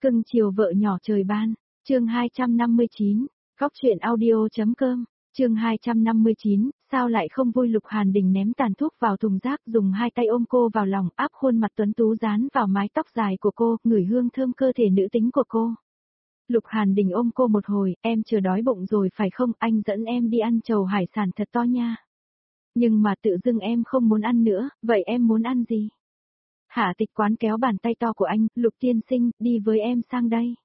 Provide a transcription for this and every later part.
Cưng chiều vợ nhỏ trời ban, chương 259, góc truyện audio.com, chương 259, sao lại không vui. Lục Hàn Đình ném tàn thuốc vào thùng rác, dùng hai tay ôm cô vào lòng, áp khuôn mặt tuấn tú dán vào mái tóc dài của cô, ngửi hương thơm cơ thể nữ tính của cô. Lục Hàn Đình ôm cô một hồi, em chưa đói bụng rồi phải không, anh dẫn em đi ăn trầu hải sản thật to nha. Nhưng mà tự dưng em không muốn ăn nữa, vậy em muốn ăn gì? Hạ Tịch Quán kéo bàn tay to của anh, Lục tiên sinh, đi với em sang đây.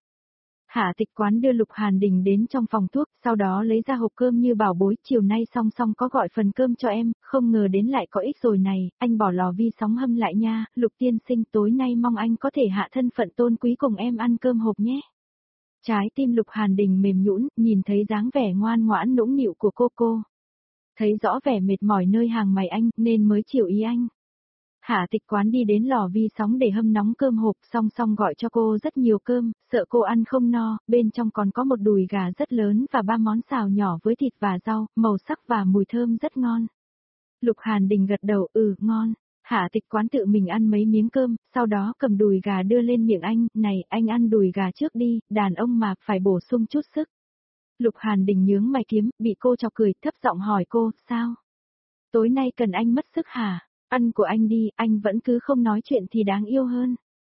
Hạ Tịch Quán đưa Lục Hàn Đình đến trong phòng thuốc, sau đó lấy ra hộp cơm như bảo bối, chiều nay song song có gọi phần cơm cho em, không ngờ đến lại có ích rồi này, anh bỏ lò vi sóng hâm lại nha, Lục tiên sinh tối nay mong anh có thể hạ thân phận tôn quý cùng em ăn cơm hộp nhé. Trái tim Lục Hàn Đình mềm nhũn, nhìn thấy dáng vẻ ngoan ngoãn nũng nịu của cô. Thấy rõ vẻ mệt mỏi nơi hàng mày anh, nên mới chiều ý anh. Hạ Tịch Quán đi đến lò vi sóng để hâm nóng cơm hộp, song song gọi cho cô rất nhiều cơm, sợ cô ăn không no, bên trong còn có một đùi gà rất lớn và 3 món xào nhỏ với thịt và rau, màu sắc và mùi thơm rất ngon. Lục Hàn Đình gật đầu, ngon. Hạ Tịch Quán tự mình ăn mấy miếng cơm, sau đó cầm đùi gà đưa lên miệng anh, này, anh ăn đùi gà trước đi, đàn ông mà phải bổ sung chút sức. Lục Hàn Đình nhướng mày kiếm, bị cô chọc cười, thấp giọng hỏi cô, sao? Tối nay cần anh mất sức hả? Ăn của anh đi, anh vẫn cứ không nói chuyện thì đáng yêu hơn.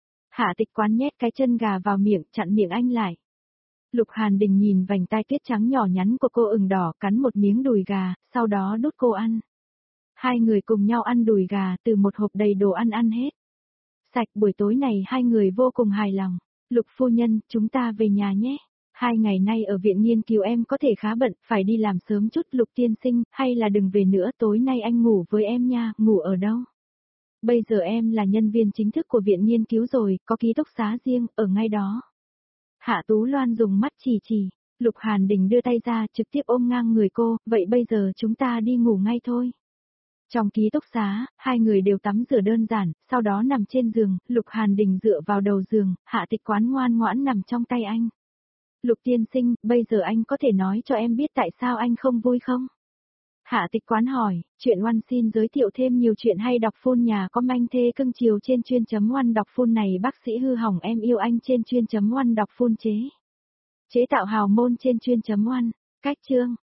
Hạ Tịch Quán nhét cái chân gà vào miệng, chặn miệng anh lại. Lục Hàn Đình nhìn vành tai tuyết trắng nhỏ nhắn của cô ửng đỏ, cắn một miếng đùi gà, sau đó đút cô ăn. Hai người cùng nhau ăn đùi gà, từ một hộp đầy đồ ăn hết. Sạch, buổi tối này hai người vô cùng hài lòng. Lục phu nhân, chúng ta về nhà nhé. 2 ngày nay ở viện nghiên cứu em có thể khá bận, phải đi làm sớm chút. Lục tiên sinh, hay là đừng về nữa, tối nay anh ngủ với em nha. Ngủ ở đâu? Bây giờ em là nhân viên chính thức của viện nghiên cứu rồi, có ký túc xá riêng, ở ngay đó. Hạ Tú Loan dùng mắt chỉ. Lục Hàn Đình đưa tay ra, trực tiếp ôm ngang người cô, vậy bây giờ chúng ta đi ngủ ngay thôi. Trong ký túc xá, hai người đều tắm rửa đơn giản, sau đó nằm trên giường, Lục Hàn Đình dựa vào đầu giường, Hạ Tịch Quán ngoan ngoãn nằm trong tay anh. Lục tiên sinh, bây giờ anh có thể nói cho em biết tại sao anh không vui không? Hạ Tịch Quán hỏi, chuyện Oan xin giới thiệu thêm nhiều chuyện hay đọc phun nhà có manh thê cưng chiều trên chuyên.oan đọc phun này. Bác sĩ hư hỏng em yêu anh trên chuyên.oan đọc phun chế tạo hào môn trên chuyên.oan. Cách chương